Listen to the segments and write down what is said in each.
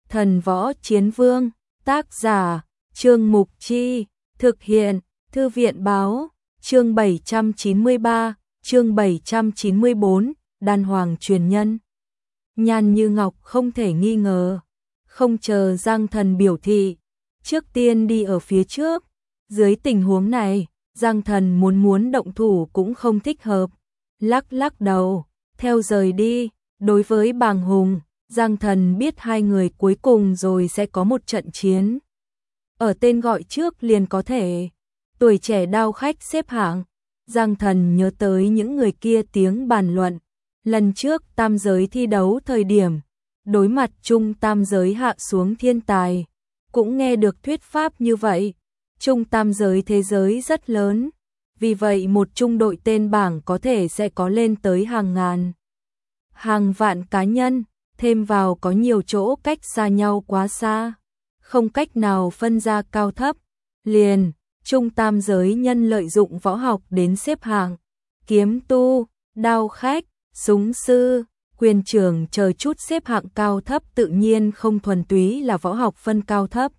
Thần Võ Chiến Vương, tác giả, Trương Mục Chi, thực hiện, Thư viện Báo, chương 793, chương 794, Đan Hoàng truyền nhân. Nhan Như Ngọc không thể nghi ngờ, không chờ Giang Thần biểu thị, trước tiên đi ở phía trước. Dưới tình huống này, Giang Thần muốn động thủ cũng không thích hợp, lắc đầu, theo rời đi. Đối với Bàng Hùng, Giang Thần biết hai người cuối cùng rồi sẽ có một trận chiến. Ở tên gọi trước liền có thể, tuổi trẻ đao khách xếp hạng. Giang Thần nhớ tới những người kia tiếng bàn luận. Lần trước tam giới thi đấu thời điểm, đối mặt chung tam giới hạ xuống thiên tài, cũng nghe được thuyết pháp như vậy. Chung tam giới thế giới rất lớn, vì vậy một chung đội tên bảng có thể sẽ có lên tới hàng ngàn, hàng vạn cá nhân, thêm vào có nhiều chỗ cách xa nhau quá xa, không cách nào phân ra cao thấp. Liền, chung tam giới nhân lợi dụng võ học đến xếp hạng, kiếm tu, đao khách, súng sư, quyền trưởng chờ chút xếp hạng cao thấp tự nhiên không thuần túy là võ học phân cao thấp,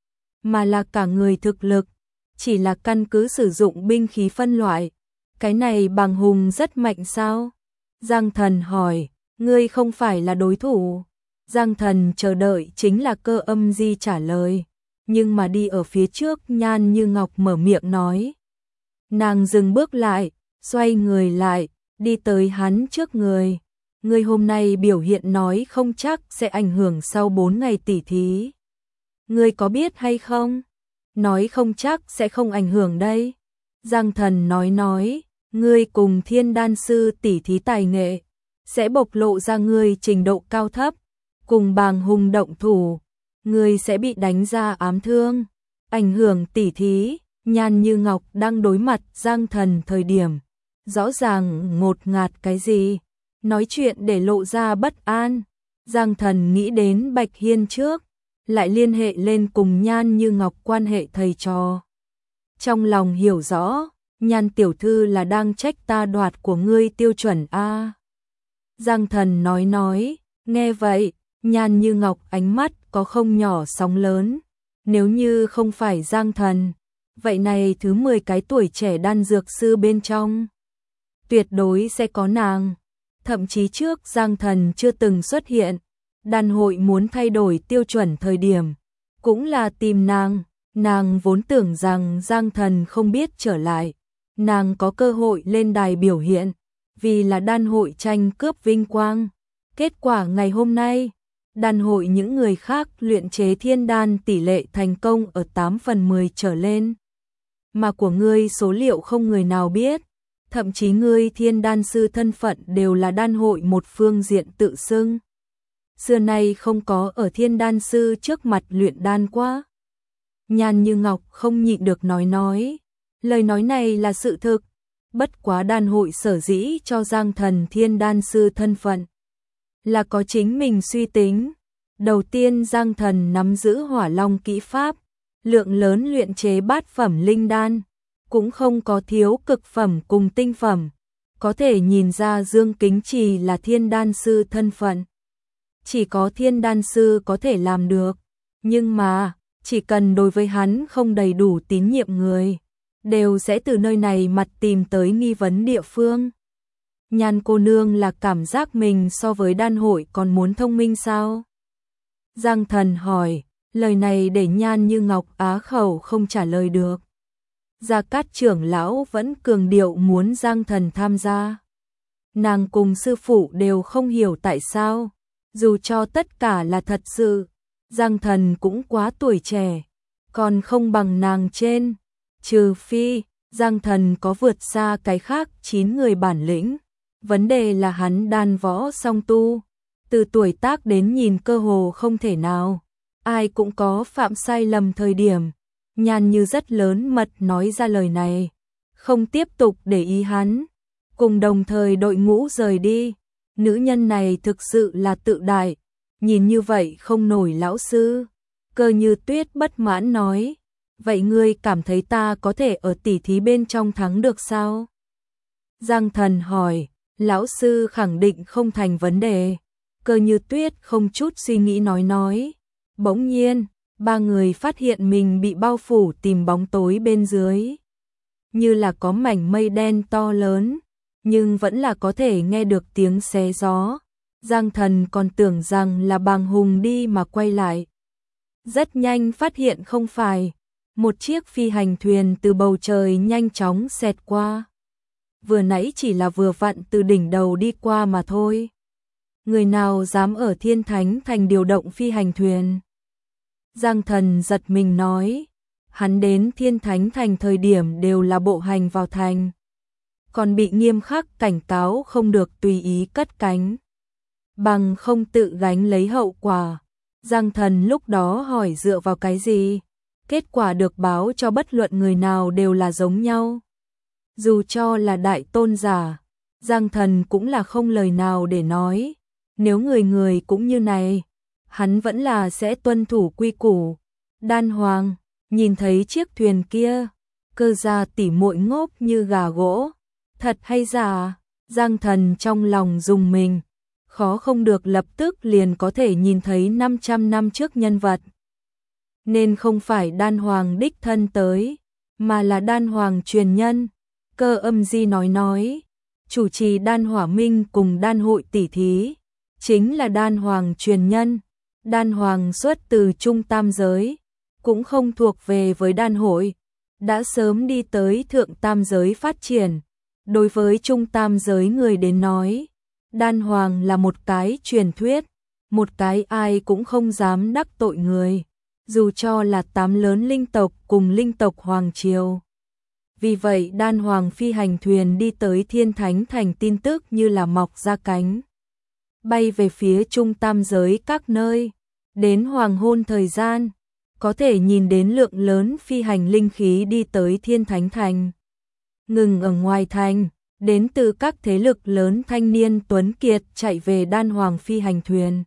mà là cả người thực lực, chỉ là căn cứ sử dụng binh khí phân loại. Cái này Bàng Hùng rất mạnh sao? Giang Thần hỏi, ngươi không phải là đối thủ. Giang Thần chờ đợi chính là Cơ Âm Di trả lời, nhưng mà đi ở phía trước Nhan Như Ngọc mở miệng nói. Nàng dừng bước lại, xoay người lại, đi tới hắn trước người. Ngươi hôm nay biểu hiện nói không chắc sẽ ảnh hưởng sau 4 ngày tỉ thí. Ngươi có biết hay không? Nói không chắc sẽ không ảnh hưởng đây. Giang Thần nói, ngươi cùng Thiên Đan sư tỉ thí tài nghệ, sẽ bộc lộ ra ngươi trình độ cao thấp, cùng Bàng Hùng động thủ, ngươi sẽ bị đánh ra ám thương, ảnh hưởng tỉ thí. Nhan Như Ngọc đang đối mặt Giang Thần thời điểm, rõ ràng ngột ngạt cái gì, nói chuyện để lộ ra bất an. Giang Thần nghĩ đến Bạch Hiên trước, lại liên hệ lên cùng Nhan Như Ngọc quan hệ thầy trò. Trong lòng hiểu rõ, Nhan tiểu thư là đang trách ta đoạt của ngươi tiêu chuẩn a. Giang Thần nói, nghe vậy, Nhan Như Ngọc ánh mắt có không nhỏ sóng lớn. Nếu như không phải Giang Thần, vậy này thứ 10 cái tuổi trẻ đan dược sư bên trong, tuyệt đối sẽ có nàng. Thậm chí trước Giang Thần chưa từng xuất hiện, đan hội muốn thay đổi tiêu chuẩn thời điểm, cũng là tìm nàng. Nàng vốn tưởng rằng Giang Thần không biết trở lại, nàng có cơ hội lên đài biểu hiện, vì là đan hội tranh cướp vinh quang. Kết quả ngày hôm nay, đan hội những người khác luyện chế thiên đan tỷ lệ thành công ở 8/10 trở lên. Mà của ngươi số liệu không người nào biết, thậm chí ngươi thiên đan sư thân phận đều là đan hội một phương diện tự xưng. Xưa nay không có ở thiên đan sư trước mặt luyện đan quá. Nhan Như Ngọc không nhịn được nói, lời nói này là sự thực. Bất quá đan hội sở dĩ cho Giang Thần thiên đan sư thân phận, là có chính mình suy tính. Đầu tiên Giang Thần nắm giữ Hỏa Long kỹ pháp, lượng lớn luyện chế bát phẩm linh đan, cũng không có thiếu cực phẩm cùng tinh phẩm, có thể nhìn ra Dương Kính Trì là thiên đan sư thân phận. Chỉ có thiên đan sư có thể làm được, nhưng mà, chỉ cần đối với hắn không đầy đủ tín nhiệm người, đều sẽ từ nơi này mặt tìm tới nghi vấn địa phương. Nhan cô nương là cảm giác mình so với đan hội còn muốn thông minh sao? Giang Thần hỏi, lời này để Nhan Như Ngọc á khẩu không trả lời được. Gia Cát trưởng lão vẫn cường điệu muốn Giang Thần tham gia. Nàng cùng sư phụ đều không hiểu tại sao, dù cho tất cả là thật sự, Giang Thần cũng quá tuổi trẻ, còn không bằng nàng trên. Trừ phi, Giang Thần có vượt xa cái khác 9 người bản lĩnh. Vấn đề là hắn đan võ song tu, từ tuổi tác đến nhìn cơ hồ không thể nào. Ai cũng có phạm sai lầm thời điểm. Nhan Như rất lớn mật nói ra lời này, không tiếp tục để ý hắn, cùng đồng thời đội ngũ rời đi. Nữ nhân này thực sự là tự đại, nhìn như vậy không nổi lão sư. Cơ Như Tuyết bất mãn nói, vậy ngươi cảm thấy ta có thể ở tỉ thí bên trong thắng được sao? Giang Thần hỏi, lão sư khẳng định không thành vấn đề. Cơ Như Tuyết không chút suy nghĩ nói, Bỗng nhiên, ba người phát hiện mình bị bao phủ tìm bóng tối bên dưới. Như là có mảnh mây đen to lớn, nhưng vẫn là có thể nghe được tiếng xé gió. Giang Thần còn tưởng rằng là Bàng Hùng đi mà quay lại. Rất nhanh phát hiện không phải, một chiếc phi hành thuyền từ bầu trời nhanh chóng xẹt qua. Vừa nãy chỉ là vừa vặn từ đỉnh đầu đi qua mà thôi. Người nào dám ở Thiên Thánh Thành điều động phi hành thuyền? Giang Thần giật mình nói, hắn đến Thiên Thánh Thành thời điểm đều là bộ hành vào thành, còn bị nghiêm khắc cảnh cáo không được tùy ý cất cánh, bằng không tự gánh lấy hậu quả. Giang Thần lúc đó hỏi dựa vào cái gì? Kết quả được báo cho bất luận người nào đều là giống nhau. Dù cho là đại tôn giả, Giang Thần cũng là không lời nào để nói. Nếu người người cũng như này, hắn vẫn là sẽ tuân thủ quy củ. Đan Hoàng, nhìn thấy chiếc thuyền kia, Cơ gia tỉ muội ngốc như gà gỗ. Thật hay giả? Giang Thần trong lòng rùng mình, khó không được lập tức liền có thể nhìn thấy 500 năm trước nhân vật. Nên không phải Đan Hoàng đích thân tới, mà là Đan Hoàng truyền nhân. Cơ Âm Di nói, chủ trì Đan Hỏa Minh cùng Đan hội tỷ thí, chính là Đan Hoàng truyền nhân. Đan Hoàng xuất từ Trung Tam giới, cũng không thuộc về với Đan hội, đã sớm đi tới Thượng Tam giới phát triển. Đối với Trung Tam giới người đến nói, Đan Hoàng là một cái truyền thuyết, một cái ai cũng không dám đắc tội người, dù cho là 8 lớn linh tộc cùng linh tộc Hoàng Triều. Vì vậy Đan Hoàng phi hành thuyền đi tới Thiên Thánh Thành tin tức như là mọc ra cánh, bay về phía Trung Tam giới các nơi. Đến hoàng hôn thời gian, có thể nhìn đến lượng lớn phi hành linh khí đi tới Thiên Thánh Thành. Ngừng ở ngoài thành, đến từ các thế lực lớn thanh niên tuấn kiệt chạy về Đan Hoàng phi hành thuyền,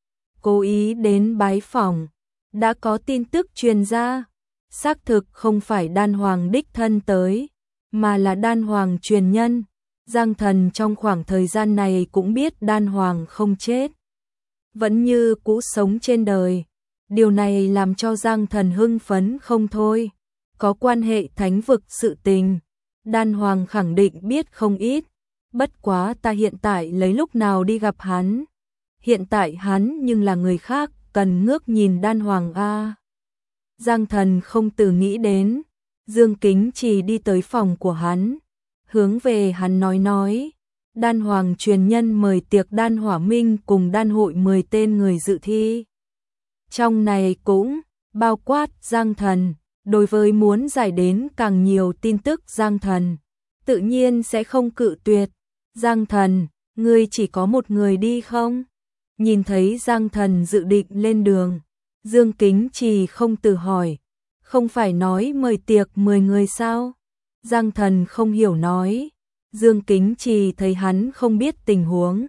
cố ý đến bái phỏng. Đã có tin tức truyền ra, xác thực không phải Đan Hoàng đích thân tới, mà là Đan Hoàng truyền nhân. Giang Thần trong khoảng thời gian này cũng biết Đan Hoàng không chết, vẫn như cũ sống trên đời. Điều này làm cho Giang Thần hưng phấn không thôi. Có quan hệ thánh vực sự tình, Đan Hoàng khẳng định biết không ít. Bất quá ta hiện tại lấy lúc nào đi gặp hắn? Hiện tại hắn nhưng là người khác, cần ngước nhìn Đan Hoàng a. Giang Thần không từ nghĩ đến, Dương Kính Trì đi tới phòng của hắn, hướng về hắn nói, Đan Hoàng truyền nhân mời tiệc Đan Hỏa Minh cùng Đan hội 10 tên người dự thi. Trong này cũng bao quát Giang Thần. Đối với muốn giải đến càng nhiều tin tức Giang Thần, tự nhiên sẽ không cự tuyệt. Giang Thần, ngươi chỉ có một người đi không? Nhìn thấy Giang Thần dự định lên đường, Dương Kính Trì không từ hỏi, không phải nói mời tiệc 10 người sao? Giang Thần không hiểu nói. Dương Kính Trì thấy hắn không biết tình huống,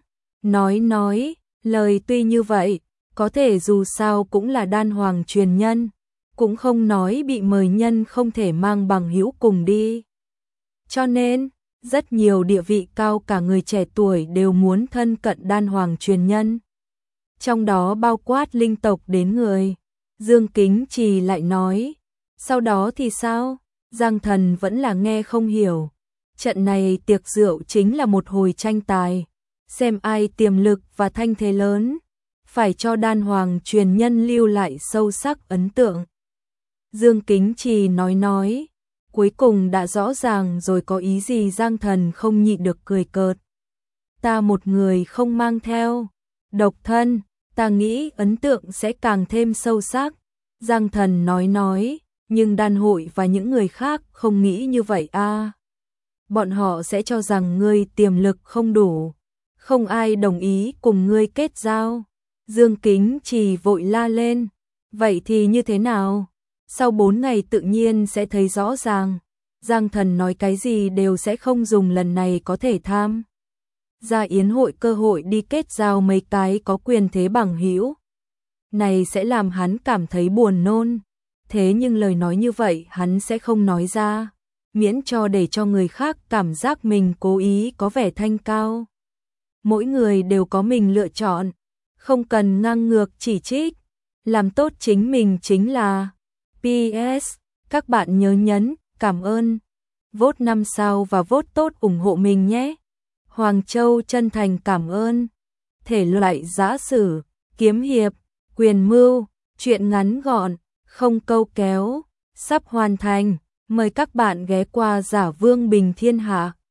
nói, lời tuy như vậy, có thể dù sao cũng là Đan Hoàng truyền nhân, cũng không nói bị mời nhân không thể mang bằng hữu cùng đi. Cho nên, rất nhiều địa vị cao cả người trẻ tuổi đều muốn thân cận Đan Hoàng truyền nhân. Trong đó bao quát linh tộc đến người. Dương Kính Trì lại nói, sau đó thì sao? Giang Thần vẫn là nghe không hiểu. Trận này tiệc rượu chính là một hồi tranh tài, xem ai tiềm lực và thanh thế lớn, phải cho Đan Hoàng truyền nhân lưu lại sâu sắc ấn tượng. Dương Kính Trì nói, cuối cùng đã rõ ràng rồi có ý gì. Giang Thần không nhịn được cười cợt. Ta một người không mang theo, độc thân, ta nghĩ ấn tượng sẽ càng thêm sâu sắc. Giang Thần nói, nhưng Đan hội và những người khác không nghĩ như vậy a. Bọn họ sẽ cho rằng ngươi tiềm lực không đủ, không ai đồng ý cùng ngươi kết giao. Dương Kính Trì vội la lên, vậy thì như thế nào? Sau 4 ngày tự nhiên sẽ thấy rõ ràng. Giang Thần nói cái gì đều sẽ không dùng lần này có thể tham gia yến hội cơ hội đi kết giao mấy cái có quyền thế bằng hữu. Này sẽ làm hắn cảm thấy buồn nôn. Thế nhưng lời nói như vậy hắn sẽ không nói ra, miễn cho để cho người khác cảm giác mình cố ý có vẻ thanh cao. Mỗi người đều có mình lựa chọn, không cần ngang ngược chỉ trích. Làm tốt chính mình chính là. PS, các bạn nhớ nhấn cảm ơn, vote 5 sao và vote tốt ủng hộ mình nhé. Hoàng Châu chân thành cảm ơn. Thể loại giã sử, kiếm hiệp, quyền mưu, truyện ngắn gọn, không câu kéo, sắp hoàn thành. Mời các bạn ghé qua Giả Vương Bình Thiên Hạ.